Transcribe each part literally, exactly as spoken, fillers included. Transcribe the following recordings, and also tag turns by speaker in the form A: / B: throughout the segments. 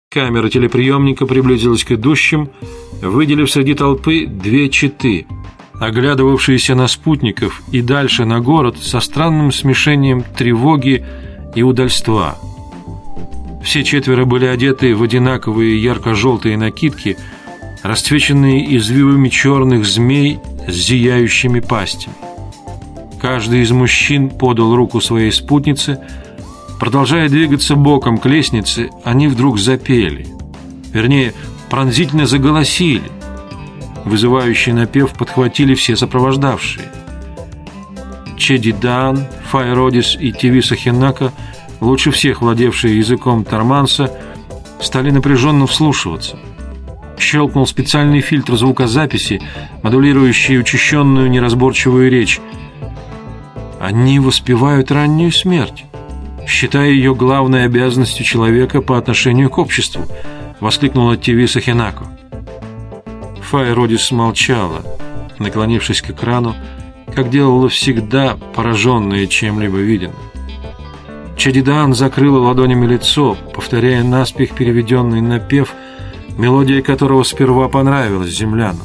A: Камера телеприемника приблизилась к идущим, выделив среди толпы две четы, оглядывавшиеся на спутников и дальше на город со странным смешением тревоги и удальства. Все четверо были одеты в одинаковые ярко-желтые накидки, расцвеченные извивами черных змей с зияющими пастями. Каждый из мужчин подал руку своей спутнице. Продолжая двигаться боком к лестнице, они вдруг запели. Вернее, пронзительно заголосили. Вызывающий напев подхватили все сопровождавшие. Чеди Даан, Фай Родис и Тивиса Хинака, лучше всех владевшие языком торманса, стали напряженно вслушиваться. Щелкнул специальный фильтр звукозаписи, модулирующий учащенную неразборчивую речь. Они воспевают раннюю смерть, считая ее главной обязанностью человека по отношению к обществу, воскликнула Тивиса Хинако. Фай Родис молчала, наклонившись к экрану, как делала всегда, пораженная чем-либо виденным. Чеди Даан закрыла ладонями лицо, повторяя наспех переведенный напев, мелодия которого сперва понравилась землянам.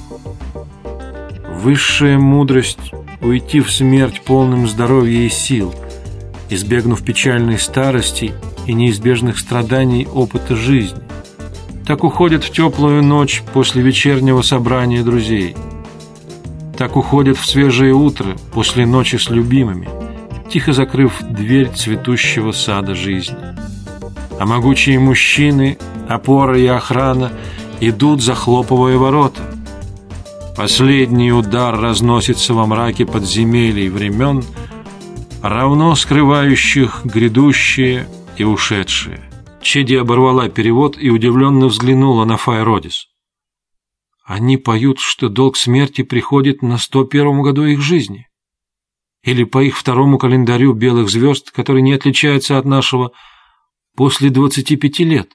A: Высшая мудрость — уйти в смерть полным здоровья и сил, избегнув печальной старости и неизбежных страданий опыта жизни. Так уходят в теплую ночь после вечернего собрания друзей. Так уходят в свежее утро после ночи с любимыми, тихо закрыв дверь цветущего сада жизни. А могучие мужчины, опора и охрана, идут, захлопывая ворота. Последний удар разносится во мраке подземелий времен, равно скрывающих грядущее и ушедшее. Чеди оборвала перевод и удивленно взглянула на Фай Родис. Они поют, что долг смерти приходит на сто первом году их жизни. Или по их второму календарю белых звезд, который не отличается от нашего, после двадцати пяти лет.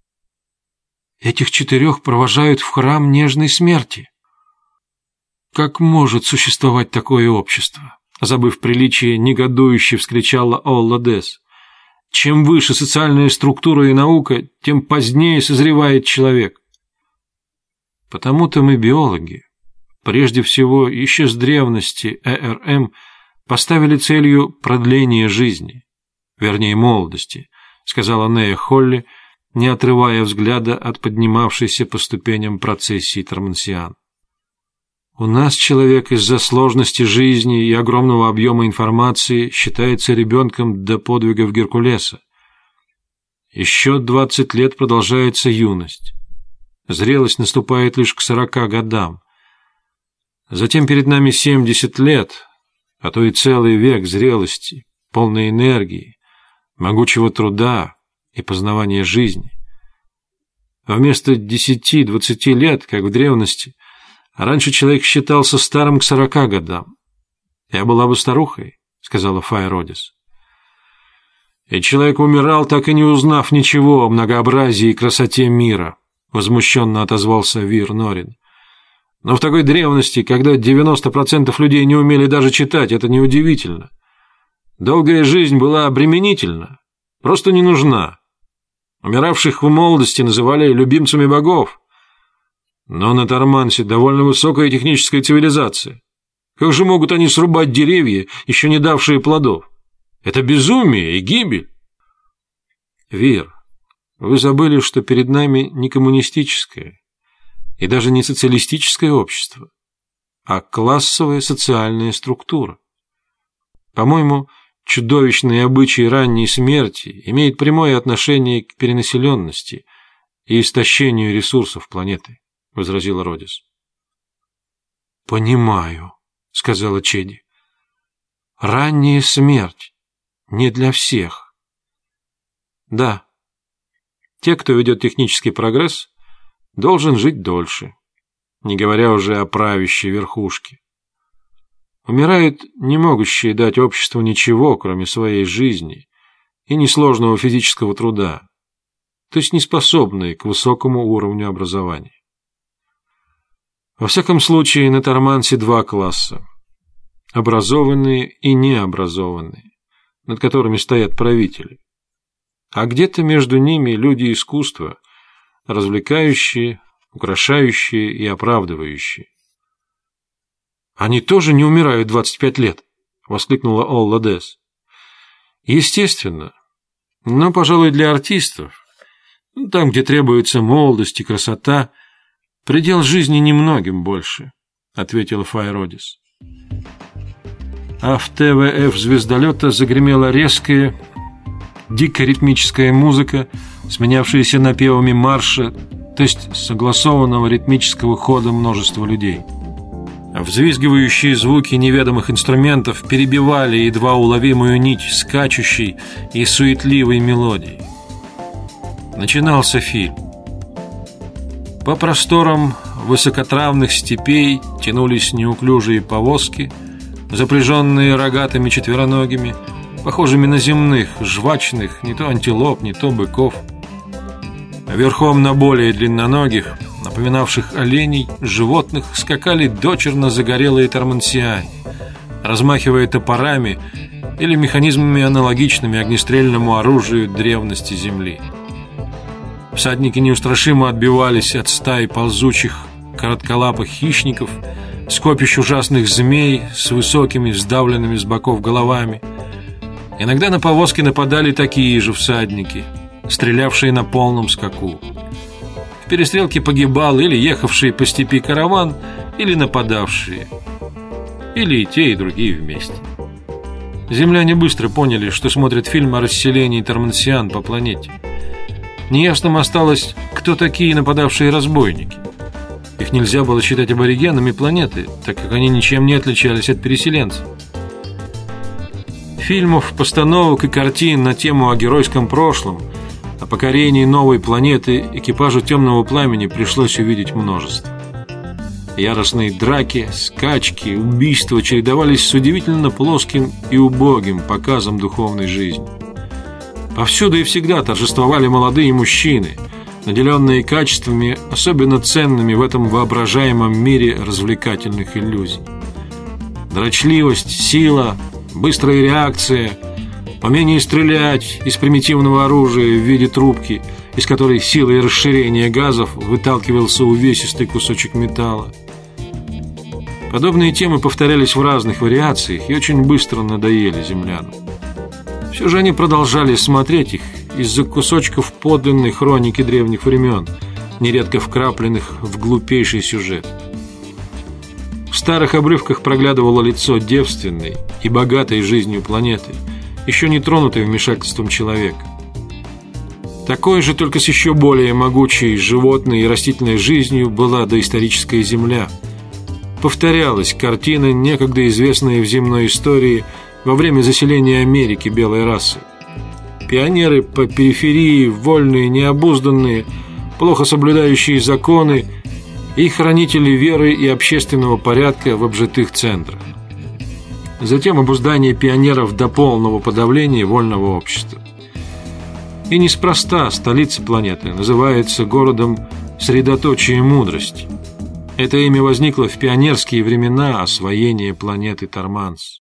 A: Этих четырех провожают в храм нежной смерти. Как может существовать такое общество? Забыв приличие, негодующе вскричала Олла Дес. Чем выше социальная структура и наука, тем позднее созревает человек. Потому-то мы, биологи, прежде всего еще с древности Э Р М, поставили целью продление жизни, вернее молодости, сказала Нея Холли, не отрывая взгляда от поднимавшейся по ступеням процессии тормансиан. У нас человек из-за сложности жизни и огромного объема информации считается ребенком до подвигов Геркулеса. Еще двадцать лет продолжается юность. Зрелость наступает лишь к сорока годам. Затем перед нами семьдесят лет, а то и целый век зрелости, полной энергии, могучего труда и познавания жизни. А вместо десяти-двадцати лет, как в древности, раньше человек считался старым к сорока годам. Я была бы старухой, сказала Фай Родис. И человек умирал, так и не узнав ничего о многообразии и красоте мира, возмущенно отозвался Вир Норин. Но в такой древности, когда девяносто процентов людей не умели даже читать, это неудивительно. Долгая жизнь была обременительна, просто не нужна. Умиравших в молодости называли любимцами богов. Но на Тормансе довольно высокая техническая цивилизация. Как же могут они срубать деревья, еще не давшие плодов? Это безумие и гибель. Вир, вы забыли, что перед нами не коммунистическое и даже не социалистическое общество, а классовая социальная структура. По-моему, чудовищные обычаи ранней смерти имеют прямое отношение к перенаселенности и истощению ресурсов планеты, возразила Родис. Понимаю, сказала Чеди. Ранняя смерть не для всех. Да, те, кто ведет технический прогресс, должен жить дольше, не говоря уже о правящей верхушке. Умирают не могущие дать обществу ничего, кроме своей жизни и несложного физического труда, то есть неспособные к высокому уровню образования. Во всяком случае, на Тормансе два класса – образованные и необразованные, над которыми стоят правители. А где-то между ними люди искусства, развлекающие, украшающие и оправдывающие. «Они тоже не умирают двадцать пять лет?» — воскликнула Олла Десс. «Естественно. Но, пожалуй, для артистов, там, где требуется молодость и красота, предел жизни немногим больше», — ответила Файродис. А в ТВФ звездолета загремела резкая, дико ритмическая музыка, сменявшаяся напевами марша, то есть согласованного ритмического хода множества людей. Взвизгивающие звуки неведомых инструментов перебивали едва уловимую нить скачущей и суетливой мелодии. Начинался фильм. По просторам высокотравных степей тянулись неуклюжие повозки, запряженные рогатыми четвероногими, похожими на земных, жвачных, не то антилоп, не то быков. Верхом на более длинноногих, напоминавших оленей, животных, скакали дочерно загорелые тормансиане, размахивая топорами или механизмами, аналогичными огнестрельному оружию древности Земли. Всадники неустрашимо отбивались от стаи ползучих, коротколапых хищников, скопищ ужасных змей с высокими, сдавленными с боков головами. Иногда на повозки нападали такие же всадники, стрелявшие на полном скаку. В перестрелке погибал или ехавший по степи караван, или нападавшие, или и те, и другие вместе. Земляне быстро поняли, что смотрят фильм о расселении тормансиан по планете. Неясным осталось, кто такие нападавшие разбойники. Их нельзя было считать аборигенами планеты, так как они ничем не отличались от переселенцев. Фильмов, постановок и картин на тему о геройском прошлом, о покорении новой планеты экипажу «Темного пламени» пришлось увидеть множество. Яростные драки, скачки, убийства чередовались с удивительно плоским и убогим показом духовной жизни. Повсюду и всегда торжествовали молодые мужчины, наделенные качествами, особенно ценными в этом воображаемом мире развлекательных иллюзий. Дрочливость, сила, быстрая реакция, умение стрелять из примитивного оружия в виде трубки, из которой силой расширения газов выталкивался увесистый кусочек металла. Подобные темы повторялись в разных вариациях и очень быстро надоели землянам. Все же они продолжали смотреть их из-за кусочков подлинной хроники древних времен, нередко вкрапленных в глупейший сюжет. В старых обрывках проглядывало лицо девственной и богатой жизнью планеты, еще не тронутой вмешательством человека. Такой же, только с еще более могучей животной и растительной жизнью, была доисторическая Земля. Повторялась картина, некогда известная в земной истории во время заселения Америки белой расой. Пионеры по периферии, вольные, необузданные, плохо соблюдающие законы и хранители веры и общественного порядка в обжитых центрах. Затем обуздание пионеров до полного подавления вольного общества. И неспроста столица планеты называется городом средоточия мудрости. Это имя возникло в пионерские времена освоения планеты Торманс.